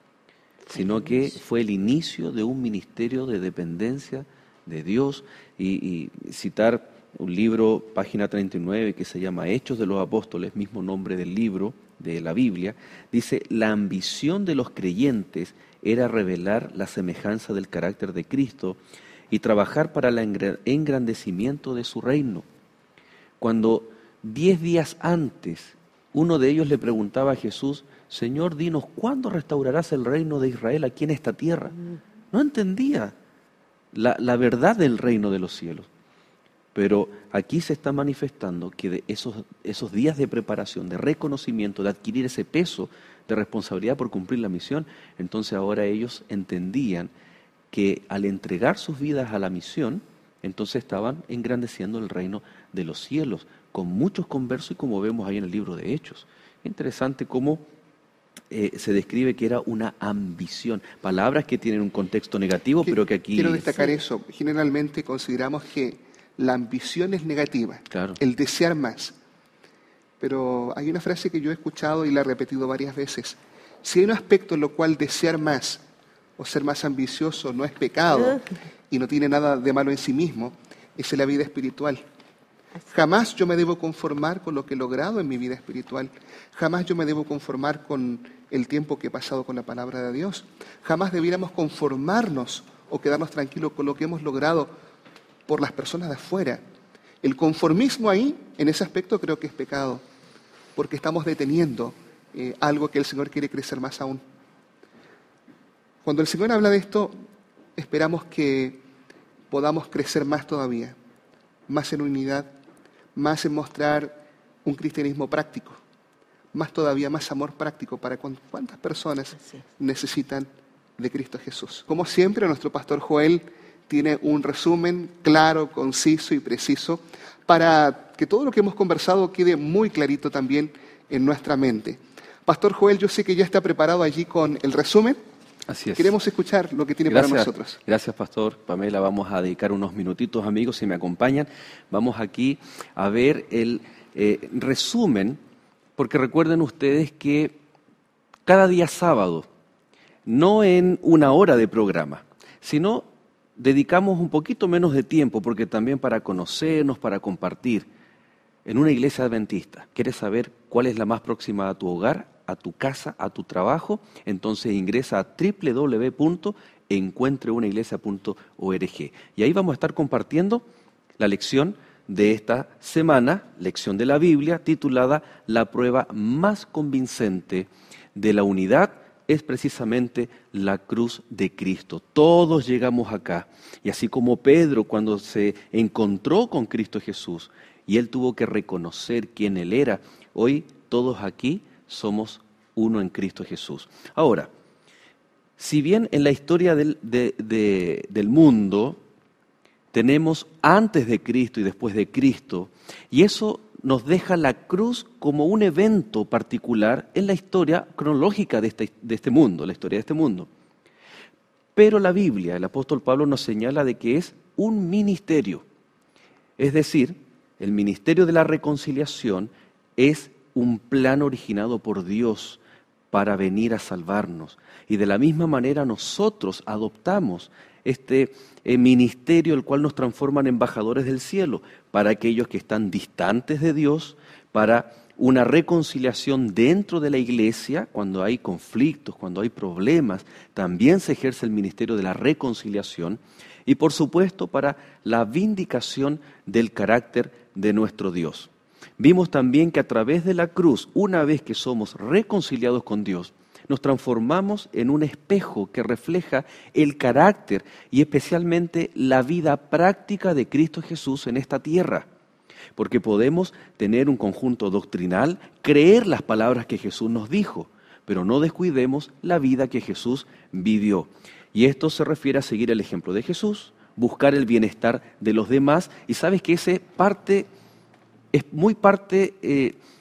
A: sino que fue el inicio de un ministerio de dependencia de Dios. Y citar un libro, página 39, que se llama Hechos de los Apóstoles, mismo nombre del libro de la Biblia, dice: la ambición de los creyentes era revelar la semejanza del carácter de Cristo y trabajar para el engrandecimiento de su reino. Cuando 10 días antes uno de ellos le preguntaba a Jesús: Señor, dinos, ¿cuándo restaurarás el reino de Israel aquí en esta tierra? No entendía la verdad del reino de los cielos. Pero aquí se está manifestando que de esos días de preparación, de reconocimiento, de adquirir ese peso de responsabilidad por cumplir la misión, entonces ahora ellos entendían que al entregar sus vidas a la misión, entonces estaban engrandeciendo el reino de los cielos, con muchos conversos, y como vemos ahí en el libro de Hechos. Interesante cómo se describe que era una ambición, palabras que tienen un contexto negativo, pero que aquí...
C: Quiero destacar eso. Generalmente consideramos que la ambición es negativa,
A: claro,
C: el desear más. Pero hay una frase que yo he escuchado y la he repetido varias veces. Si hay un aspecto en lo cual desear más o ser más ambicioso no es pecado y no tiene nada de malo en sí mismo, es en la vida espiritual. Jamás yo me debo conformar con lo que he logrado en mi vida espiritual. Jamás yo me debo conformar con el tiempo que he pasado con la palabra de Dios. Jamás debiéramos conformarnos o quedarnos tranquilos con lo que hemos logrado por las personas de afuera. El conformismo ahí, en ese aspecto, creo que es pecado, porque estamos deteniendo algo que el Señor quiere crecer más aún. Cuando el Señor habla de esto, esperamos que podamos crecer más todavía, más en unidad, más en mostrar un cristianismo práctico, más todavía, más amor práctico para cuántas personas necesitan de Cristo Jesús. Como siempre, nuestro pastor Joel tiene un resumen claro, conciso y preciso para que todo lo que hemos conversado quede muy clarito también en nuestra mente. Pastor Joel, yo sé que ya está preparado allí con el resumen.
A: Así es.
C: Queremos escuchar lo que tiene para nosotros.
A: Gracias, Pastor Pamela. Vamos a dedicar unos minutitos, amigos, si me acompañan. Vamos aquí a ver el resumen, porque recuerden ustedes que cada día sábado, no en una hora de programa, sino dedicamos un poquito menos de tiempo, porque también para conocernos, para compartir, en una iglesia adventista. ¿Quieres saber cuál es la más próxima a tu hogar, a tu casa, a tu trabajo? Entonces ingresa a www.encuentreunaiglesia.org y ahí vamos a estar compartiendo la lección de esta semana, lección de la Biblia, titulada La prueba más convincente de la unidad es precisamente la cruz de Cristo. Todos llegamos acá, y así como Pedro cuando se encontró con Cristo Jesús y él tuvo que reconocer quién él era, hoy todos aquí somos uno en Cristo Jesús. Ahora, si bien en la historia del mundo tenemos antes de Cristo y después de Cristo, y eso nos deja la cruz como un evento particular en la historia cronológica de este mundo, la historia de este mundo. Pero la Biblia, el apóstol Pablo nos señala de que es un ministerio, es decir, el ministerio de la reconciliación es un plan originado por Dios para venir a salvarnos. Y de la misma manera nosotros adoptamos este ministerio, el cual nos transforma en embajadores del cielo, para aquellos que están distantes de Dios, para una reconciliación dentro de la iglesia, cuando hay conflictos, cuando hay problemas, también se ejerce el ministerio de la reconciliación, y por supuesto para la vindicación del carácter de nuestro Dios. Vimos también que a través de la cruz, una vez que somos reconciliados con Dios, nos transformamos en un espejo que refleja el carácter y especialmente la vida práctica de Cristo Jesús en esta tierra. Porque podemos tener un conjunto doctrinal, creer las palabras que Jesús nos dijo, pero no descuidemos la vida que Jesús vivió. Y esto se refiere a seguir el ejemplo de Jesús, buscar el bienestar de los demás, y sabes que ese es muy parte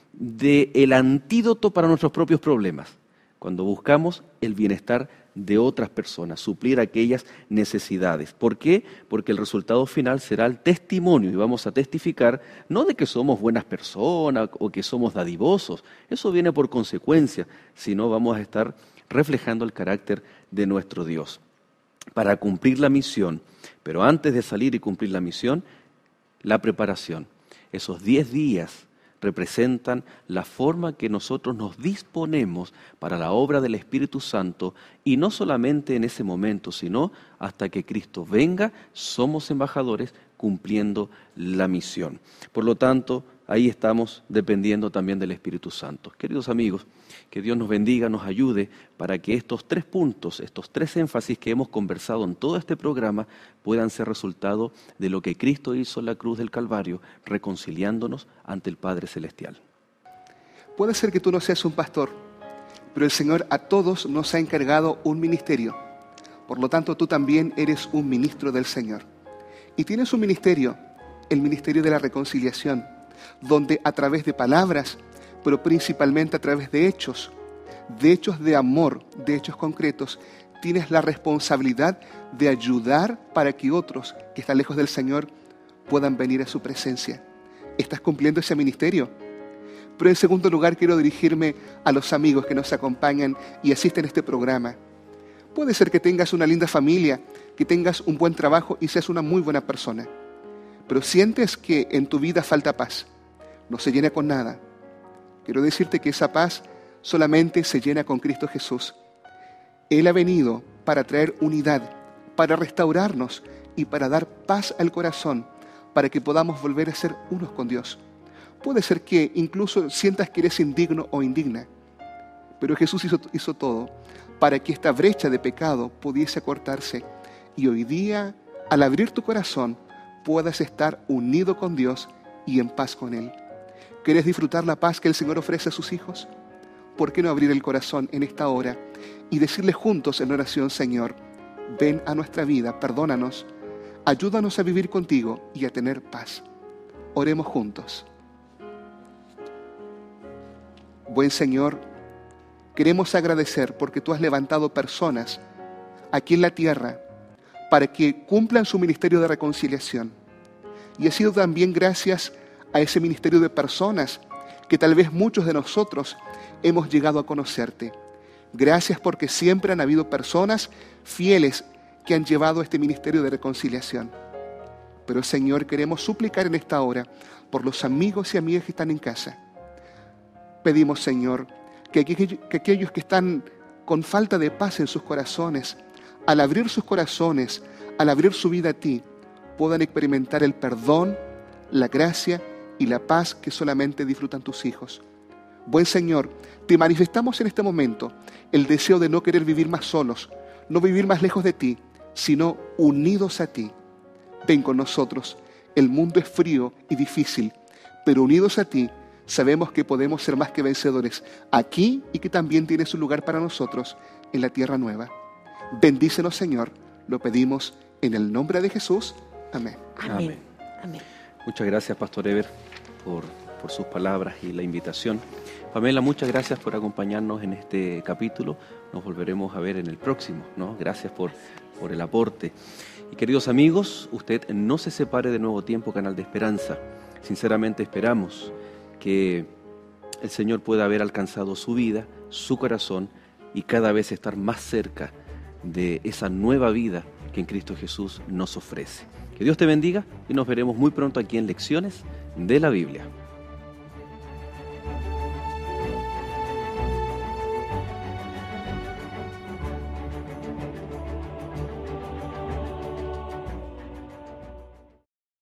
A: del antídoto para nuestros propios problemas, cuando buscamos el bienestar de otras personas, suplir aquellas necesidades. ¿Por qué? Porque el resultado final será el testimonio y vamos a testificar no de que somos buenas personas o que somos dadivosos, eso viene por consecuencia, sino vamos a estar reflejando el carácter de nuestro Dios para cumplir la misión. Pero antes de salir y cumplir la misión, la preparación. Esos 10 días representan la forma que nosotros nos disponemos para la obra del Espíritu Santo, y no solamente en ese momento, sino hasta que Cristo venga, somos embajadores cumpliendo la misión. Por lo tanto, ahí estamos dependiendo también del Espíritu Santo. Queridos amigos, que Dios nos bendiga, nos ayude para que estos 3 puntos, estos 3 énfasis que hemos conversado en todo este programa puedan ser resultado de lo que Cristo hizo en la cruz del Calvario, reconciliándonos ante el Padre Celestial.
C: Puede ser que tú no seas un pastor, pero el Señor a todos nos ha encargado un ministerio. Por lo tanto, tú también eres un ministro del Señor. Y tienes un ministerio, el ministerio de la reconciliación, donde a través de palabras, pero principalmente a través de hechos de amor, de hechos concretos, tienes la responsabilidad de ayudar para que otros que están lejos del Señor puedan venir a su presencia. ¿Estás cumpliendo ese ministerio? Pero en segundo lugar, quiero dirigirme a los amigos que nos acompañan y asisten a este programa. Puede ser que tengas una linda familia, que tengas un buen trabajo y seas una muy buena persona, pero sientes que en tu vida falta paz, no se llena con nada. Quiero decirte que esa paz solamente se llena con Cristo Jesús. Él ha venido para traer unidad, para restaurarnos y para dar paz al corazón, para que podamos volver a ser unos con Dios. Puede ser que incluso sientas que eres indigno o indigna, pero Jesús hizo todo para que esta brecha de pecado pudiese acortarse, y hoy día, al abrir tu corazón, puedas estar unido con Dios y en paz con Él. ¿Quieres disfrutar la paz que el Señor ofrece a sus hijos? ¿Por qué no abrir el corazón en esta hora y decirle juntos en oración: Señor, ven a nuestra vida, perdónanos, ayúdanos a vivir contigo y a tener paz? Oremos juntos. Buen Señor, queremos agradecer porque tú has levantado personas aquí en la tierra para que cumplan su ministerio de reconciliación. Y ha sido también gracias a ese ministerio de personas que tal vez muchos de nosotros hemos llegado a conocerte. Gracias porque siempre han habido personas fieles que han llevado este ministerio de reconciliación. Pero Señor, queremos suplicar en esta hora por los amigos y amigas que están en casa. Pedimos, Señor, que aquellos que están con falta de paz en sus corazones, al abrir sus corazones, al abrir su vida a ti, puedan experimentar el perdón, la gracia y la paz que solamente disfrutan tus hijos. Buen Señor, te manifestamos en este momento el deseo de no querer vivir más solos, no vivir más lejos de ti, sino unidos a ti. Ven con nosotros. El mundo es frío y difícil, pero unidos a ti sabemos que podemos ser más que vencedores aquí, y que también tienes un lugar para nosotros en la tierra nueva. Bendícenos, Señor, lo pedimos en el nombre de Jesús. Amén.
D: Amén. Amén.
A: Muchas gracias, Pastor Eber, por sus palabras y la invitación. Pamela, muchas gracias por acompañarnos en este capítulo. Nos volveremos a ver en el próximo, ¿no? Gracias por el aporte. Y queridos amigos, usted no se separe de Nuevo Tiempo, Canal de Esperanza. Sinceramente esperamos que el Señor pueda haber alcanzado su vida, su corazón, y cada vez estar más cerca de esa nueva vida que en Cristo Jesús nos ofrece. Que Dios te bendiga y nos veremos muy pronto aquí en Lecciones de la Biblia.